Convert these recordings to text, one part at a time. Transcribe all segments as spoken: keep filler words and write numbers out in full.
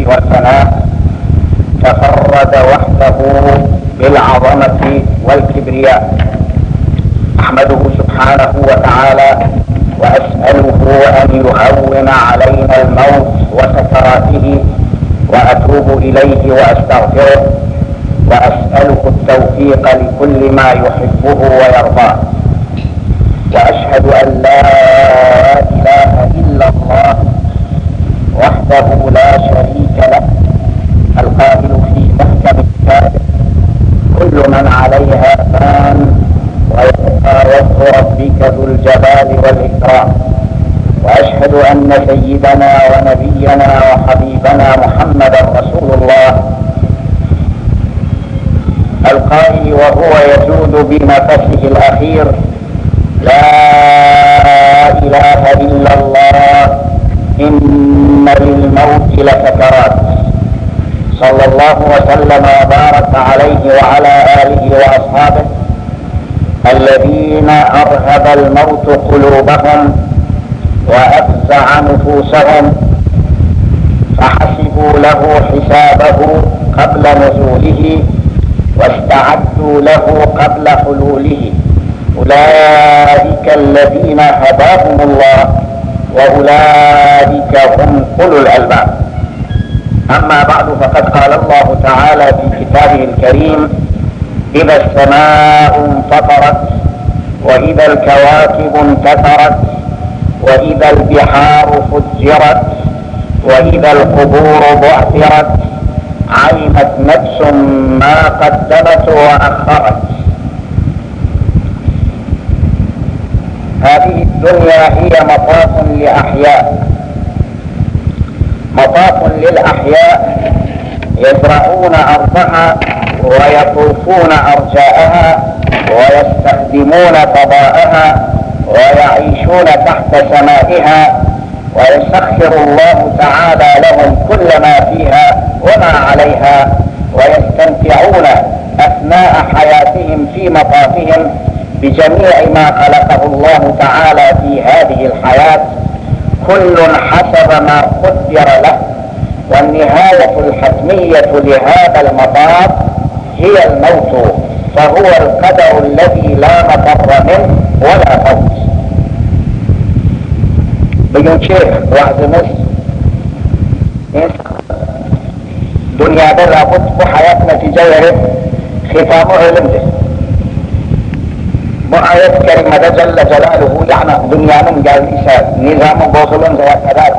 والفناء، تفرد وحده بالعظمة والكبرياء. أحمده سبحانه وتعالى وأسأله أن يهون علينا الموت وسكراته، وأتوب إليه وأستغفره، وأسأله التوفيق لكل ما يحبه ويرضاه. وأشهد أن لا إله إلا الله وحده لا شريك له، القائل في محكم كتابه: كل من عليها فان ويبقى وجه ربك ذو الجلال والإكرام. وأشهد أن سيدنا ونبينا وحبيبنا محمدا رسول الله، القائل وهو يجود بنفسه الأخير: لا إله إلا الله إن للموت لسكرات. صلى الله وسلم وبارك عليه وعلى آله وأصحابه الذين أرهب الموت قلوبهم وأفزع نفوسهم، فحسبوا له حسابه قبل نزوله واستعدوا له قبل حلوله. أولئك الذين هداهم الله وأولئك هم أولو الألباب. أما بعد، فقد قال الله تعالى في كتابه الكريم: إذا السماء انفطرت، وإذا الكواكب انتثرت، وإذا البحار فجرت، وإذا القبور بعثرت، علمت نفس ما قدمت وأخرت. هذه الدنيا هي مطاف لأحياء، مطاف للأحياء يزرعون أرضها ويطوفون أرجاءها ويستخدمون فضاءها ويعيشون تحت سمائها، ويسخر الله تعالى لهم كل ما فيها وما عليها، ويستمتعون أثناء حياتهم في مطافهم بجميع ما خلقه الله تعالى في هذه الحياة، كل حسب ما قدر له. والنهاية الحتمية لهذا المطاف هي الموت، فهو القدر الذي لا مفر منه ولا فوت. بيقول شيخ واحد مصر: دنيا ده لابد بحياتنا تجارب ختامه علمه. مؤيد كلمة جل جلاله يعني دنيا من قال إساء نظام بوصلون زي كذا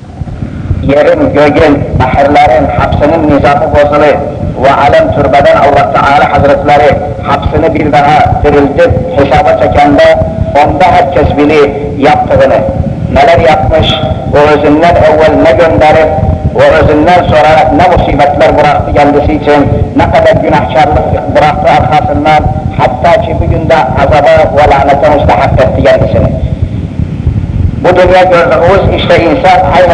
يرين جوجين أحرلارين حبسن النظام بوصلين، وعلم تربدان الله تعالى حضرت لارين حبسن بالبها ترلجد حسابة كندا ومدها كسبلي يبتغنه نلر يقمش ووزنان أول نجم داره ووزنان سورة نمصيبة لربراخت جلسيتين نقد الجناح شارلق براخت أرخاص المال حتى شبه دا عذابات ولعنة مستحقة تجلسنه. بدنيا جرغوز إشتا إنسان عينا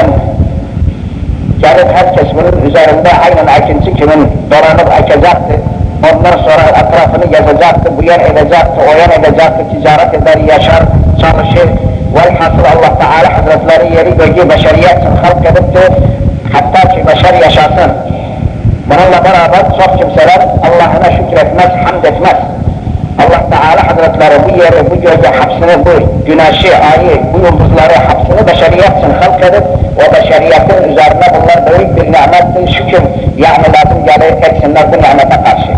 جارت هاتكس من زارندا عينا عيكن سكي من دورانب عيكزاكت مبنر سورة الأطرافني جزاكت بيان إذا زاكت ويان إذا زاكت تجارة داري يشار صار الشيء. والحاصل الله تعالى حضرت لاري يريد يجيب بشريات الخلق كذبته حتى شي بشرية شاسن من الله برابط صفت مسلم الله هنا شكرة مس حمدة مس الله تعالى حضرت لاري يريد يجي حبسنا بوي جناشي آيه بيوم بزلاري حبسنا بشريات الخلق كذب وبشريات إزارنا بالله بريد بالنعمات شكر يعني لازم جالي اكسنا بالنعمة تقاشي.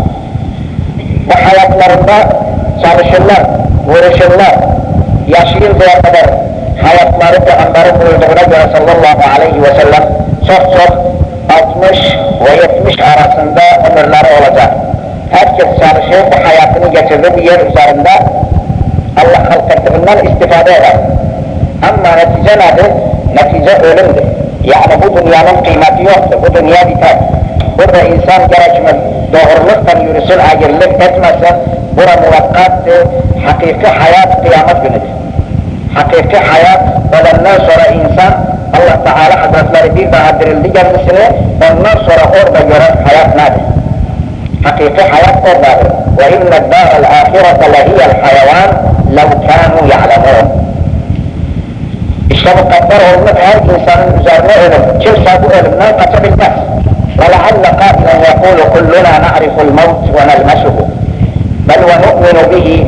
وحياة لرنا صالح الله ورش الله ياشين زي قدر حياة مارد أنبارك ويدغنجها صلى الله عليه وسلم صف صف أطمش ويتمش عراسندا أمر الله ولجا هاتك السارشين بحياتنا جتذب يرزارندا الله خلقت من الاستفادة له. أما نتيجة هذا نتيجة علم ده يعني بدن يعلم قيمة يوت بدن يابتات برا إنسان جرج من دهر لقا يرسل عجل لك تتمسا برا موقات حقيقة حياة قيامة بنت حقيقة حياة ولن صار إنسان الله تعالى حضرت لردي بهدر اللجل مسنة ولن صار أرض جرد حياة نادي حقيقة حياة أرض. وإن الدار الآخرة لهي الحيوان لو كانوا يعلمون. اشتبه قدره المدعي إنسان زارنا علم شو سابوا علمنا قتب النفس لعل قائلا يقول كلنا نعرف الموت ونلمسه بل ونؤمن به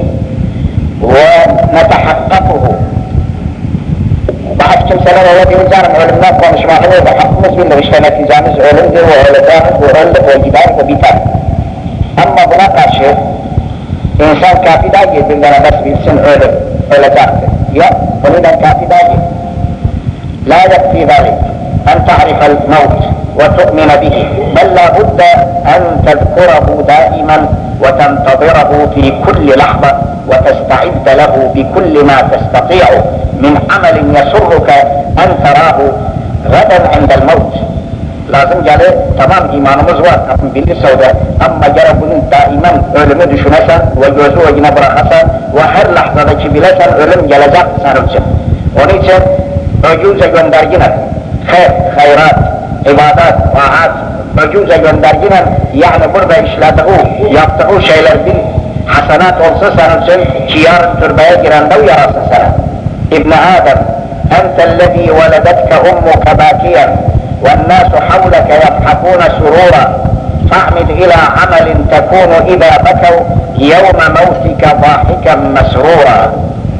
ونتحققه. بعد كم سنة الذي نزارم علمنا قومش معلومة بحق مسلم لغشتنا تزامز علم ذي وعلدامز وعلق والجبال وبيتان. أما بناقع شيء إنسان كافي داجي بلنا بس بالسن علم علدامز يا وندا كافي داجي لا يكفي ذلك أن تعرف الموت وتؤمن به بل لا بد أن تذكره دائما وتنتظره في كل لحظة وتستعد له بكل ما تستطيع من عمل يسرك أن تراه غدا عند الموت. لازم جالي تمام إيمان مزوار أفن بالله سوداء أما جربون دائما علم دشنسا وجوزو وجنب رخصا وهر لحظة جبلسا علم جلجاق سانوشا ونيشا عجوز جواندارجنا خير خيرات عبادات وعاد عجوز جواندارجنا يعني برد إشلاته يقتعو شيلر بن حسنات والسسان الجن كيار تربية جراندو يراس السنة. ابن آدم أنت الذي ولدتك أمك باكيا والناس حولك يضحكون سرورا فاعمد إلى عمل تكون إذا بكوا يوم موتك ضاحكا مسرورا.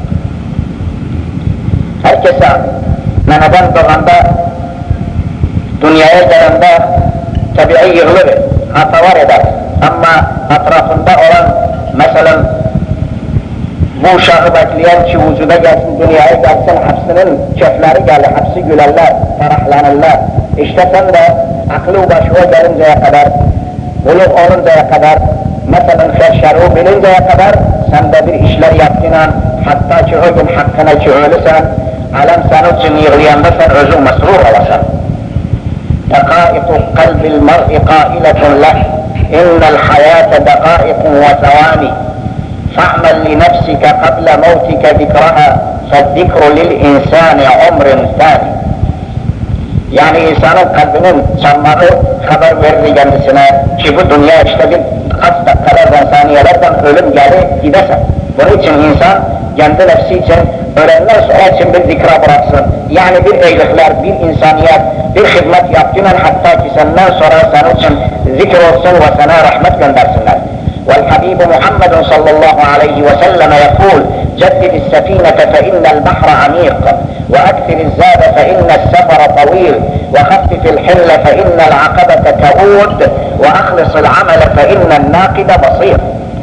هركسا نندن بغنبا دنيا جرنبا تبعي غلبة أتواردا أما أطراف الدائرة مثلا مو شاغبات ليان شي وجودا جالسين الدنيا اي جالسين حبسنن شفلاري قال حبسي قول الله فرح لان الله اشتسن ده عقلو باشوه جالن زي قدر بلوغ اولن زي قدر مثلا خير شارو بلن زي قدر سندبير اشلر يبتنان حتى شعوب حقنا شعولسان علم سانو جميغليان مثلا عزو مسرور وصل. دقائق قلب المرء قائلة له إن الحياة دقائق وثواني فاعمل لنفسك قبل موتك ذكرها فالذكر للإنسان عمر ثاني. يعني إنسان قلبنا سمعه خبر ورد جنب سنة شبه الدنيا اشتغل قصد قلب إنسانية لكن علم جاله إدسا ونحن إنسان جنب نفسي جن ولنا سؤال بالذكرى برأسا يعني بالإغلاق بالإنسانيات بالخدمة يبتنا حتى كسنا سورة سنوشن ذكر الصن وسنا رحمة جندر سنة. والحبيب محمد صلى الله عليه وسلم يقول جدد السفينة فإن البحر عميق وأكثر الزاد فإن السفر طويل وخفف الحل فإن العقبة كؤود وأخلص العمل فإن الناقد بصير.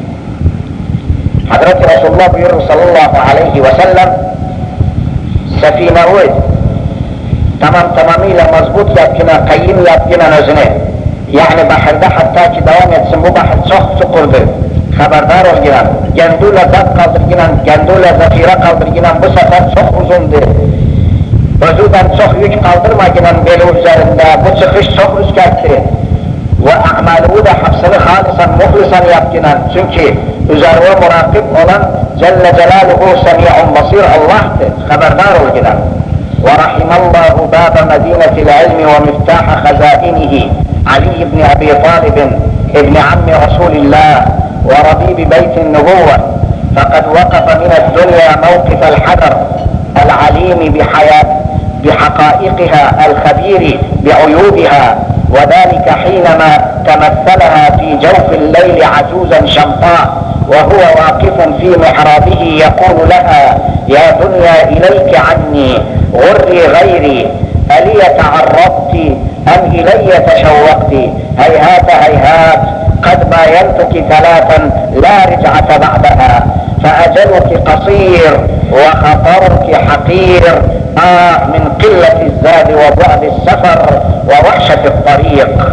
حضرة رسول الله بيقول صلى الله عليه وسلم سفينة ود تمام تمامي لمظبوط يبكنا قيم يبكنا نزنه يعني بحر ده حتى دوام يتسمو بحر صخ تقرده خبردار الجنان جندولة دق قلد الجنان جندولة زفيرة قلد الجنان بسفر صخ وزن ده وزودا صخ يج قلدر ما جنان بيلو زارن ده بسخش صخ رسكاته وأعماله ده حبسن خالصا مخلصا يبكنا سنكي وزاروا مراقب olan جل جلاله سميع بصير الله خبردار الجنان. ورحم الله باب مدينة العلم ومفتاح خزائنه علي بن أبي طالب ابن عم رسول الله وربيب بيت النبوة فقد وقف من الدنيا موقف الحذر العليم بحياة بحقائقها الخبير بعيوبها وذلك حينما تمثلها في جوف الليل عجوزا شمطاء وهو واقف في محرابه يقول لها يا دنيا إليك عني غري غيري ألي تعرضت أم إلي تشوقت هيهات هيهات قد باينتك ثلاثا لا رجعة بعدها فأجلك قصير وخطرك حقير آه من قلة الزاد وبعد السفر ووحشة الطريق.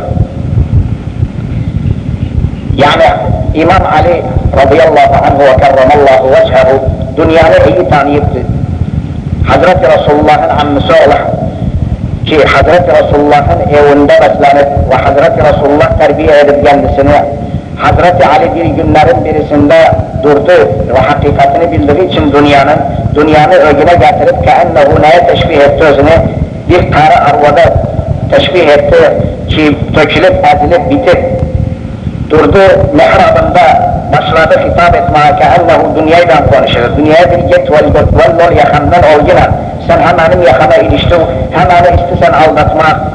يعني إمام علي رضي الله عنه وكرم الله وجهه دنيا هي تانيبت حضرة رسول الله عن صالح كي حضرة رسول الله ايوندبس لانت وحضرة رسول الله تربية يدبجان السنة حضرة علي ديري جنارن ديري سنة دورته وحقيقتنا باللغيتشن دنيانا دنيانا رجنا جاترب كأنه لا تشبيه التوزنة دي قارة أروضات تشبيه التو كي تجلب أزلب بيتك دورته محرابا با بشرات خطابت مع كأنه دنيا دان قونشة الدنيا دي جت والنور يخمن أو جنا سن همانم يخمن إلشتو همانم استسن أو نطمع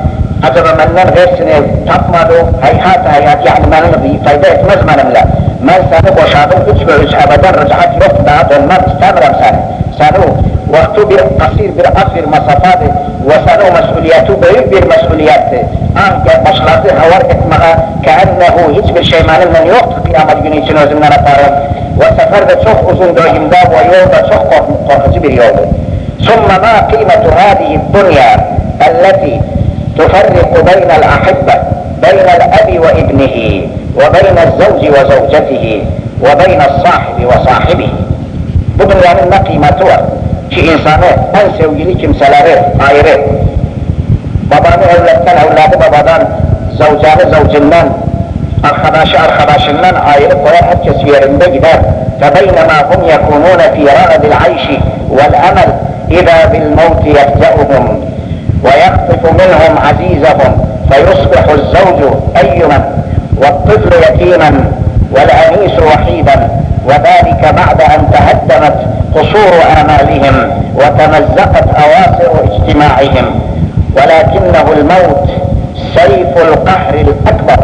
acaba benden versini tapmadı, hayat hayat yani bana fayda etmez benimle. Ben seni boşadım, üç ve üç ebeden rıcaat yok, daha dönmem istemiyorum seni. Seni vakti bir asir, bir asir masafadı ve seni o mesuliyeti büyük bir mesuliyetti. Ancak başladı havar etmeye, keennehu hiçbir şey benimle yoktu kıyamet günü için özümden yaparım. Ve sefer de çok uzun dönemde ve yol da çok korkucu bir yoldu. ثم ما قيمة هذه الدنيا التي تفرق بين الأحبة بين الأب وابنه وبين الزوج وزوجته وبين الصاحب وصاحبه. Bu dünyanın ne kıymeti var ki insanı en sevgili kimseleri ayrı, babanı evletten evladı babadan, zavcanı zavcından, arkadaşı arkadaşından ayrı koyar, herkes yerinde gider. فَبَيْنَمَا هُمْ يَكُونُونَ فِي رَغَدِ الْعَيْشِ وَالْأَمَلِ إِذَا بِالْمَوْتِ يَفْجَأُهُمْ وَيَخْطِفُ مِنْهُمْ عَزِيزَهُمْ فَيُصْبِحُ الزَّوْجُ أَيُّمًا وَالطِّفْلُ يَتِيمًا وَالْأَنِيسُ وَحِيدًا وذلك بعد أن تهدمت قصور آمالهم وتمزقت أواصر اجتماعهم ولكنه الموت سيف القهر الأكبر.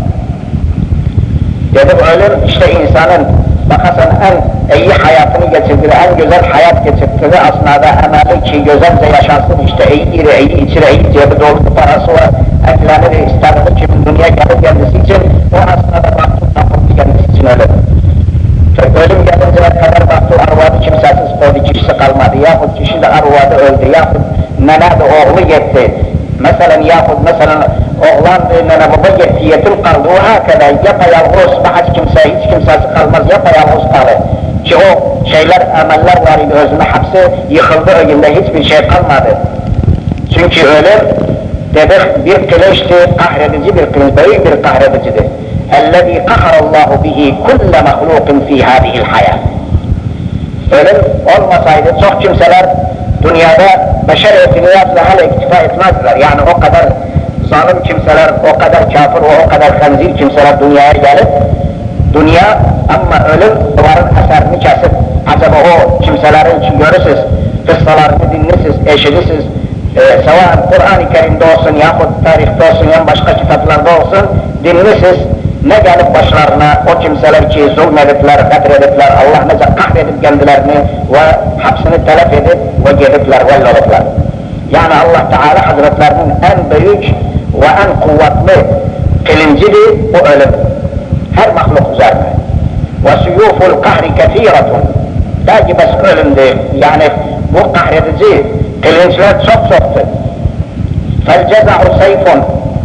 Dedim ölüm işte insanın bakasan en iyi hayatını geçirdiği, en güzel hayat geçirdiği aslında emeli ki güzelce yaşansın, işte iyi iri, iyi içiri, iyi cebi dolu parası var, etkileri isterdi ki dünya gelip kendisi için, o aslında baktı tapıntı kendisi için ölüm. Ölüm gelinceye kadar baktı arvadı kimsesiz koydu, kişisi kalmadı, yahut kişi de arvadı öldü, yahut nene de oğlu yetti. Mesela yahut mesela oğlan nene baba yetti, yetim kaldı, o hakeda yapayalğız, hiç kimse, hiç kimsesi kalmaz, yapayalğız kalır. Ki o şeyler, emeller var idi özüne, hepsi yıkıldı önünde, hiçbir şey kalmadı. Çünkü ölüm dedik bir kılıçtı, kahredici bir kılıç, büyük bir kahredicidir. اَلَّذ۪ي قَهَرَ اللّٰهُ بِهِ كُلَّ مَخْلُوقٍ ف۪ي هَذِهِ الْحَيَاةِ. Ölüm olmasaydı çok kimseler dünyada beşer etiniyatla hala iktifa etmezler. Yani o kadar zalim kimseler, o kadar kafir ve o kadar khanzir kimseler dünyaya gelip dünya ama ölüm duvarın eserini kesip acaba o kimselerin için görürsünüz, kıssalarını dinlisiz, eşidisiz, e, sevan Kur'an-ı Kerim'de olsun yahut tarihte olsun ya başka kitaplarda olsun dinlisiz. Ne gelip başlarına o kimseler ki zulmedipler, kadredipler, Allah nece kahredip kendilerini ve hapsini telef edip ve gedipler, velloluplar. Yani Allah Teala Hazretlerinin en büyük ve en kuvvetli kılıncıdır o ölüm. Her mahluk üzerine. Ve suyuful kahri kethiratun. Belki bas ölüm değil. Yani bu kahredici kılınçlar çok çoktur. Fel ceza'u seyfun.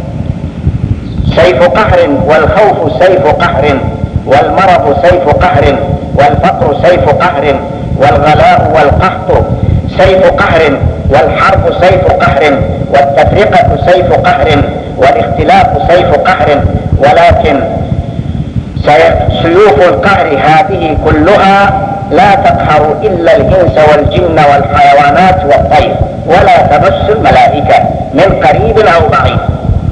سيف قهر والخوف سيف قهر والمرض سيف قهر والفقر سيف قهر والغلاء والقحط سيف قهر والحرب سيف قهر والتفرقة سيف قهر والاختلاف سيف قهر ولكن سيوف القهر هذه كلها لا تقهر إلا الإنس والجن والحيوانات والطير ولا تمس الملائكة من قريب أو بعيد.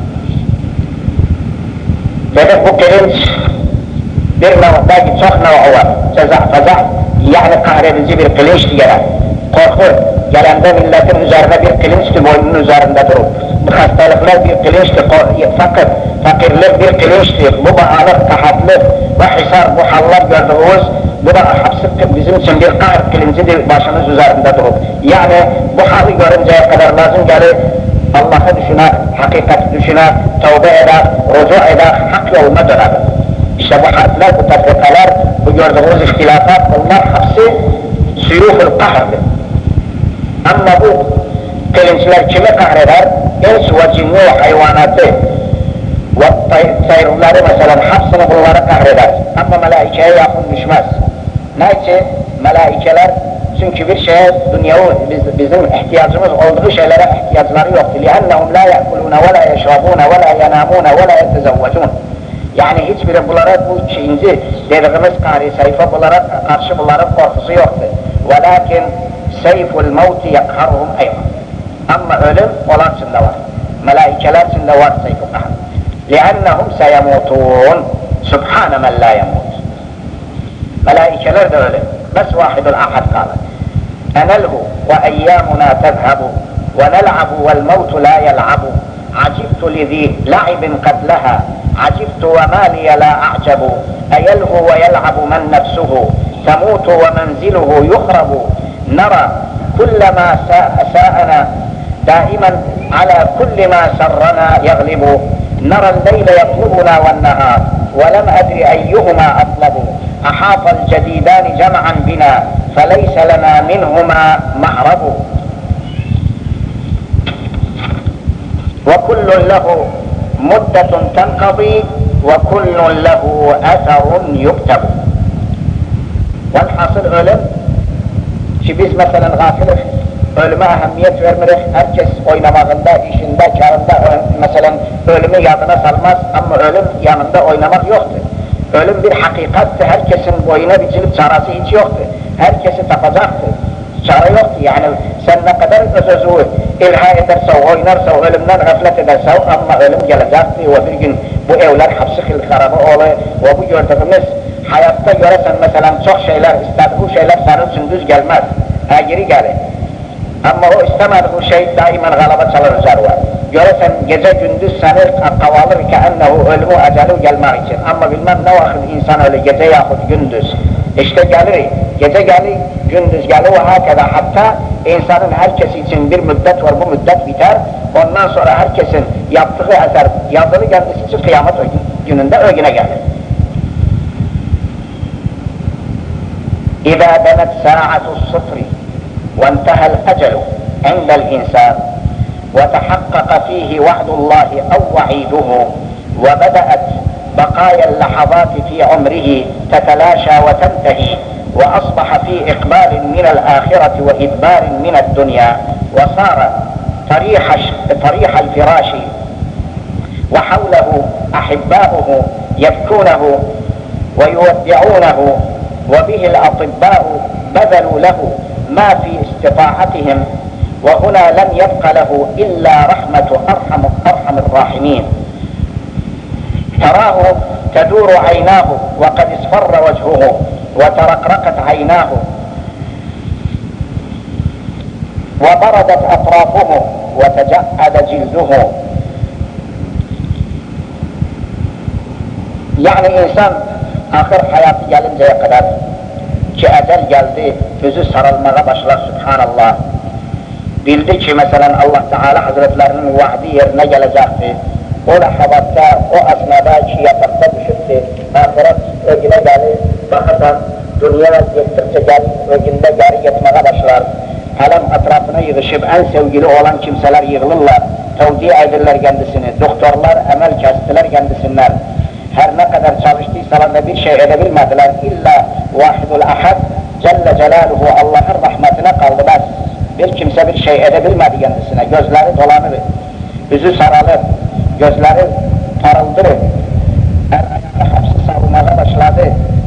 Dedik bu kılınç bir belki çok nev'u var. Ceza, feza, yani kahredici bir kılınç diyeler. Korku, gelende milletin üzerine bir kılınçtı, boynunun üzerinde durur. Bu hastalıklar bir kılınçtı, fakir, fakirlik bir kılınçtı. Bu bağlık, kahatlık ve hisar, bu hallar gördüğümüz, bu da hapsi bizim için bir kahr kılıncıdır, başımız üzerinde durur. Yani bu hali görünceye kadar lazım gelir, Allah'ı düşüner, hakikati düşüner, tövbe eder, rucu eder, hak yoluna döner. İşte bu harfler, bu tefrikalar, bu gördüğümüz ihtilafat, bunlar hepsi suyuful kahrdir. Ama bu kılınçlar kimi kahreder? İns ve cinni ve hayvanatı ve sayrulları mesela hepsini bunları kahreder. Ama melaikeye yakın düşmez. Ne için? Melaikeler çünkü bir şeye, dünyavi biz, bizim ihtiyacımız olduğu şeylere ihtiyaçları yoktur. لِأَنَّهُمْ لَا يَأْكُلُونَ وَلَا يَشْرَبُونَ وَلَا يَنَامُونَ وَلَا يَتَزَوَّجُونَ. Yani hiçbiri bunlara bu şeyinci dediğimiz kari sayfa bunlara karşı bunların korkusu yoktur. وَلَكِنْ سَيْفُ الْمَوْتِ يَقْهَرُهُمْ اَيْضًا. Ama ölüm olan içinde var. Melaikeler içinde var sayf-ı kahr. لِأَنَّهُمْ سَيَمُوتُونَ سُبْحَانَ مَنْ لَا يَمُوتُ. Melaikeler de öyle. بس واحد الأحد قال أنله وأيامنا تذهب ونلعب والموت لا يلعب عجبت لذي لعب قد لها، عجبت وما لي لا أعجب، أيلهو ويلعب من نفسه تموت ومنزله يخرب، نرى كل ما ساءنا دائما على كل ما سرنا يغلب، نرى الليل يطلبنا والنهار ولم أدر أيهما أطلب، أحاط الجديدان جمعا بنا فليس لنا منهما مهرب، وكل له مدة تنقضي وكل له أثر يكتب. والحاصل علم şibiz mesela gafil ölüme ehemmiyet vermez, herkes oynamağında, işinde, kârında mesela ölümü yadına salmaz ama ölüm yanında oynamak yoktur. Ölüm bir hakikattır, herkesin boyuna biçilip çaresi hiç yoktur. Herkesi tapacaktır, çare yoktur. Yani sen ne kadar özözü ilha ederse, oynarsa, ölümden gaflet ederse ama ölüm gelecektir ve bir gün bu evler hapsi harabı olur ve bu gördüğümüz hayatta göresen mesela çok şeyler ister, bu şeyler senin için düz gelmez, ha geri gelir. Ama o istemediği şey daimen galaba çalır üzerine. Göresen gece gündüz seni kavalır ki ennehu ölümü eceli gelmek için. Ama bilmem ne vakit insan öyle gece yahut gündüz. İşte gelir, gece gelir, gündüz gelir ve hakeza hatta insanın herkesi için bir müddet var, bu müddet biter. Ondan sonra herkesin yaptığı eser yazılı kendisi için kıyamet gününde o güne gelir. إذا دنت ساعة الصفر وانتهى الأجل عند الإنسان وتحقق فيه وعد الله أو وعيده وبدأت بقايا اللحظات في عمره تتلاشى وتنتهي وأصبح في إقبال من الآخرة وإدبار من الدنيا وصار طريح, طريح الفراش وحوله أحباؤه يبكونه ويودعونه وبه الأطباء بذلوا له ما في استطاعتهم وهنا لم يبق له إلا رحمة أرحم, أرحم الراحمين. تراه تدور عيناه وقد اصفر وجهه وترقرقت عيناه وبردت أطرافه وتجعد جلده. يعني إنسان ahir hayatı gelinceye kadar ki ecel geldi, yüzü sarılmaya başlar Subhanallah. Bildi ki mesela Allah Teala Hazretlerinin vaadi yerine gelecekti. O lahabatta, o asnada ki yatakta düşüptü. Ahiret ögüne gelir, bakarsan dünya gittikçe gel, ögünde geri gitmeye başlar. Alem etrafına yığışıp en sevgili olan kimseler yığılırlar. Tevdi ederler kendisini, doktorlar emel kestiler kendisinden. Her ne kadar çalıştıysalar da bir şey edebilmediler. İlla Vahidul Ahad Celle Celaluhu Allah'ın rahmetine kaldı bas. Bir kimse bir şey edebilmedi kendisine. Gözleri dolanır, yüzü saralır, gözleri parıldırır. Her ayağı hapsi savunmaya başladı.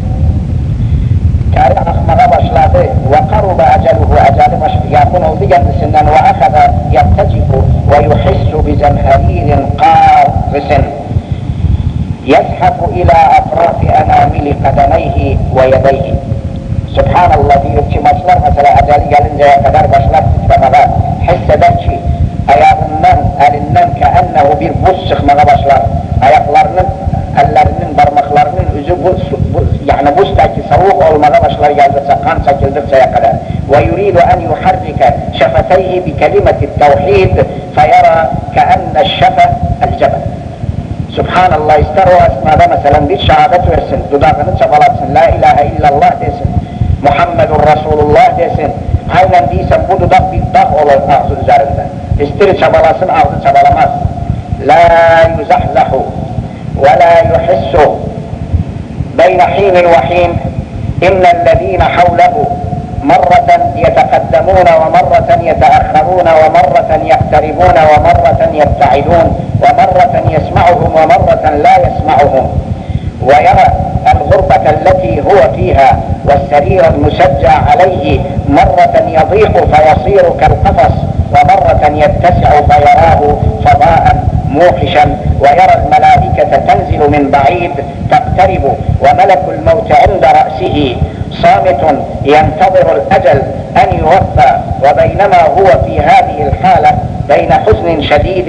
Kâri akmaya başladı. Ve karuba eceluhu eceli baş yakın oldu kendisinden. Ve akada yattecifu ve yuhissu bi zemheririn qârisin. يزحف إلى أطراف أنامل قدميه ويديه. Subhanallah diyor ki başlar mesela eceli gelinceye kadar başlar titremeye, hisseder ki ayağından, elinden keennehu bir buz çıkmaya başlar. Ayaklarının, ellerinin, parmaklarının yüzü buz, buz, yani buzdaki soğuk olmaya başlar geldikçe, kan çekildikçeye kadar. ويريد أن يحرك شفتيه بكلمة التوحيد فيرى كأن الشفة الجبل. Subhanallah ister o esnada mesela bir şehadet versin, dudağını çabalatsın, la ilahe illallah desin, Muhammedun Resulullah desin, aynen değilse bu dudak bir dağ olur ağzı üzerinde. İster çabalasın, ağzı çabalamaz. La yuzahlahu ve la yuhissu beyne hinin ve hin innellezine havlehu مرة يتقدمون ومرة يتأخرون ومرة يقتربون ومرة يبتعدون ومرة يسمعهم ومرة لا يسمعهم ويرى الغربة التي هو فيها والسرير المسجى عليه مرة يضيق فيصير كالقفص ومرة يتسع فيراه فضاء موحشا ويرى الملائكة تنزل من بعيد تقترب وملك الموت عند رأسه صامت ينتظر الأجل أن يوفى وبينما هو في هذه الحالة بين حزن شديد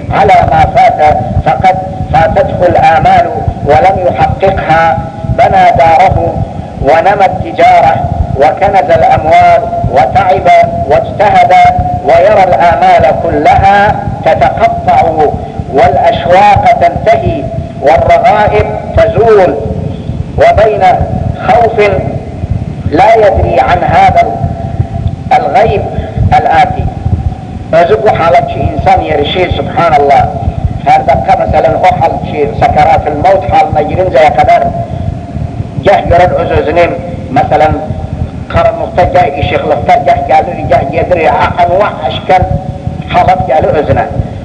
على ما فات فقد فاتته الآمال ولم يحققها، بنى داره ونمى التجارة وكنز الأموال وتعب واجتهد، ويرى الآمال كلها تتقطع والأشواق تنتهي والرغائب تزول، وبين خوف لا يدري عن هذا الغيب الآتي. فزبو حالة إنسان يرشي سبحان الله هذا دقة مثلا أحل شيء سكرات الموت حال مجرين زي قدر جه يرد عزوزنين مثلا قرن مختجه الشيخ لفتجه قالوا جه يدري أنواع أشكال حالات قالوا أذنه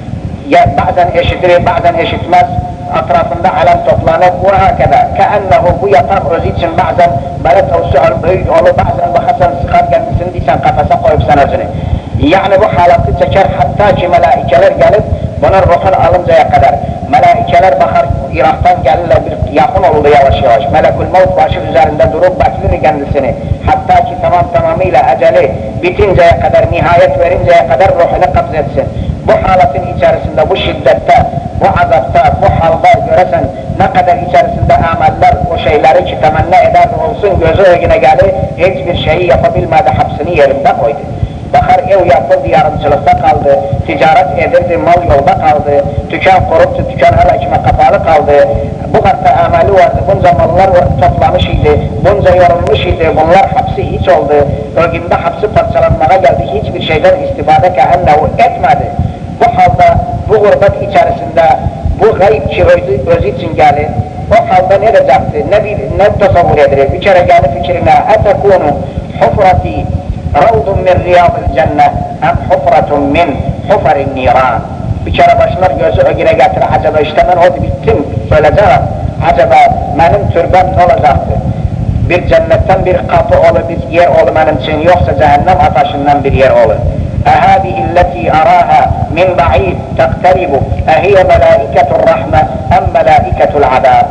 بعضا إيش يدري بعضا إيش يتمس أطرافنا على تطلانات وهكذا، كأنه هو يطر رزيد بعضا بلد أو سؤال بعيد أو بعضا وحسن سخار كان سندي سان قفصة قوي بسنة زنه، يعني بحالات تتشار حتى شي ملائكة قالت بنر روحنا عالم زي قدر ملائكة بخر يرحتان قال له يأخون الله يا وشياش ملك الموت باشر زارن ده دروب باكلين جان السنة حتى شي تمام تمامي لا أجله بيتين زي قدر نهاية ورين زي قدر روحنا قبضة السن بحالة إيجارسن ده بشدتا وعذبتا بحالة جرسن نقدر إيجارسن ده أعمال وشي لاريش تمنى إدار وصن جزوه جنقاله هيج بالشيء يفضل ماذا حبسنية رمدا قويد بخر ايو يأخذ ديارم سلسة قالده تجارت ايدرد مال يولده قالده تكان قربت تكان هلا اجمع قفاله قالده بخر تأمالو ورده بنزا مالار تطلع مشيده بنزا يورم مشيده بنلار حبسي هيچ olده وقم ده حبسي فرسلان مغاقل هيچ bir şeyden istifade كأنه etmedi. Bu halda bu gurbet içerisinde bu gayb ki özü için geldi. O halda ne diyecekti? Ne, bir, ne tasavvur edilir? Bir kere geldi fikrine etekunu hufrati ravdun min riyadil cennet em hufratun min hufarin niran. Bir kere başlar gözü ögüne getirir. Acaba işte ben oldu bittim söyleyeceğim. Acaba benim türbem ne olacaktı? Bir cennetten bir kapı olur, bir yer olur benim için, yoksa cehennem ateşinden bir yer olur. أهذه التي أراها من بعيد تقترب أهي ملائكة الرحمة أم ملائكة العذاب؟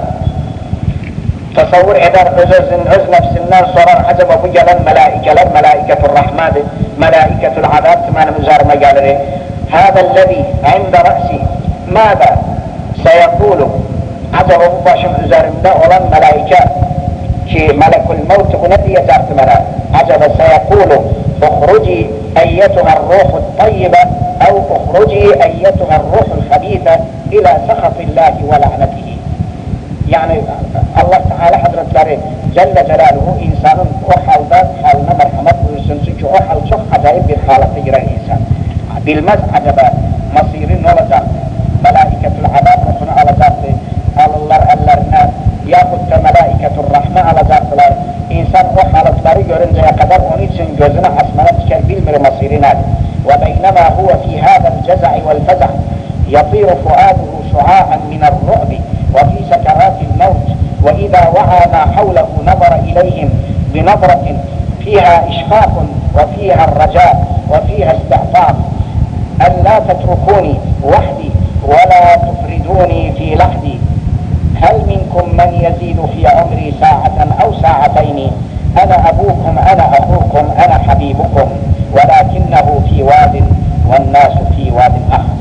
تصور إدار أزوز أز نفسنا صرار حسب أبو جلال ملائكة ملائكة الرحمة ملائكة العذاب كما نمزار مجالره. هذا الذي عند رأسي ماذا سيقول؟ عجب أبو باشم أزار مدى ملائكة كي ملك الموت هنالي يزارت ملائكة عجب سيقول اخرجي أيتها الروح الطيبة أو اخرجي أيتها الروح الخبيثة إلى سخط الله ولعنته. يعني الله تعالى حضرت لاري جل جلاله إنسان أحل ذات حالنا مرحمة ويسنسك أحل شخ عجائب بالحالة تجرى الإنسان بالمز عجبا مصيرين ولا ذات ملائكة العذاب رحنا على ذات الله ألرنا يأخذ ملائكة الرحمة على ذات الله İnsan o halatları görünceye kadar onun için gözüne asmana diker bilmir masirin hali. وَبَيْنَمَا هُوَ فِي هَذَا الْجَزَعِ وَالْفَزَعِ يَطِيرُ فُؤَادُهُ شُعَاعًا مِنَ الرُّعْبِ وَفِي سَكَرَاتِ الْمَوْتِ وَإِذَا وَعَى مَا حَوْلَهُ نَظَرَ إِلَيْهِمْ بِنَظْرَةٍ فِيهَا إِشْفَاقٌ وَفِيهَا الرَّجَاءُ وَفِيهَا اسْتِعْطَافٌ أَلَّا تَتْرُكُونِي وَحْدِي وَلَا تُفْرِدُونِي فِي لَحْدِي هل منكم من يزيد في عمري ساعة أو ساعتين؟ أنا أبوكم أنا أخوكم أنا حبيبكم ولكنه في واد والناس في واد آخر.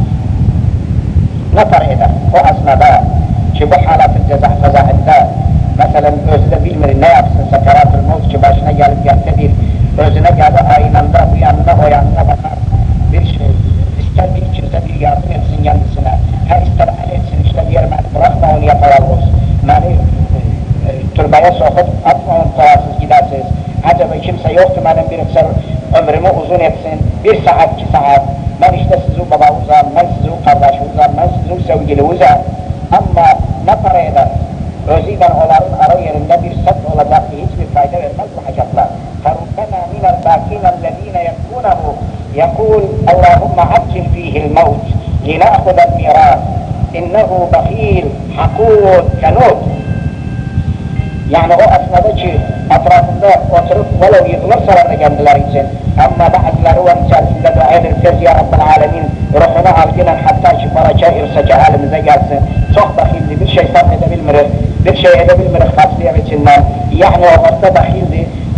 نطر إذا وأسمى بقى شبه حالات الجزع فزع الدار مثلا أزد بالمر الناس سكرات الموت شباشنا قال يعتبر أزنا قال أين نضرب وياننا وياننا بخار برشي استلمي كذبي يعطي السنيان السنة ها استرعي السنة يرمى برحمة ونيطوالغوز معني تربية سوخت أطمع طواسز جداسز عجبا كمسا يوقت مانا بيركسر عمرمو أزون يتسن بير ساعات كي ساعات ما نشتسزو بابا وزان ما نسزو قرداش وزان ما نسزو سوجل وزان أما نطر إذا وزيدا أولارون أروير النبي الصد ولا ذاته هيش بالفايدة والمزو حجبلا فربنا من الباكين الذين يكونه يقول اللهم عجل فيه الموت لنأخذ الميراث إنه بخيل حقود كنود. يعني هو أسندك أطرافنا وترك ولو يضمر سرنا جنب لاريسين أما بعد لروى مثال في لدعين الكز يا رب العالمين رحنا عالجنا حتى شفر جائر سجى عالم زي جالسين صح بخيل دي بالشيء صار هذا بالمرر بالشيء هذا بالمرر خاص لي بتنام يعني وغرت بخيل دي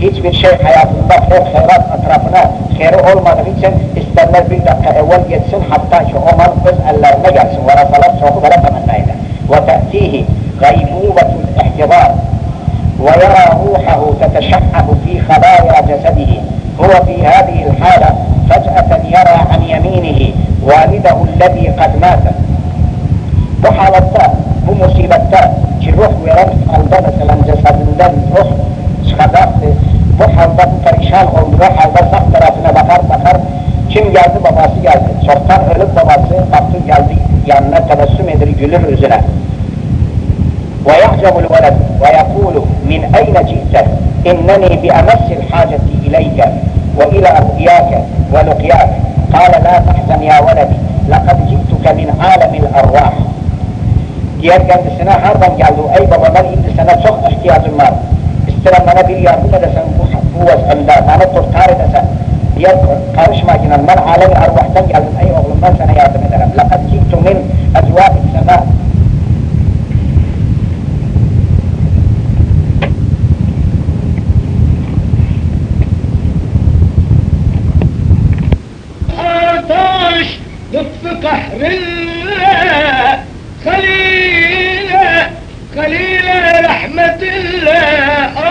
hiçbir şey hayatında hayır hayrat etrafına hayri olmadığı için isterler bir dakika evvel geçsin hatta ki o mal öz ellerine gelsin. Varasalar soğuk vere temennayla. وتأتيه غيبوبة الاحتضار ويرى روحه تتشعب في خلايا جسده هو في هذه الحالة فجأة يرى عن يمينه والده الذي قد مات. Bu halatta, bu musibette ki ruh veren halde mesela cesedinden ruh çıkacaktı. Bu halde bu perişan olduğu halde sağ tarafına bakar bakar kim geldi? Babası geldi. Çoktan ölüp babası baktı geldi yanına tebessüm edir gülür yüzüne. ويعجب الولد ويقول من أين جئت إنني بأمس الحاجة إليك وإلى رؤياك ولقياك قال لا تحزن يا ولدي لقد جئتك من عالم الأرواح. Diğer kendisine hardan geldi, ey baba ben indi sana çok ihtiyacım var. İsterim bana bir yardım edesen bu, bu vazifemde, bana kurtar edesen. Diğer karışma yine ben alem-i arvahtan geldim, ey oğlum ben sana yardım ederim. لَقَدْ جِئْتُ مِنْ اَزْوَاءِ السَّمَاءِ. Artaş lütfü kahrinle Halile, Halile rahmetinle